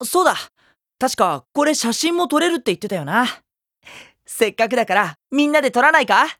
そうだ。確かこれ写真も撮れるって言ってたよな。せっかくだからみんなで撮らないか？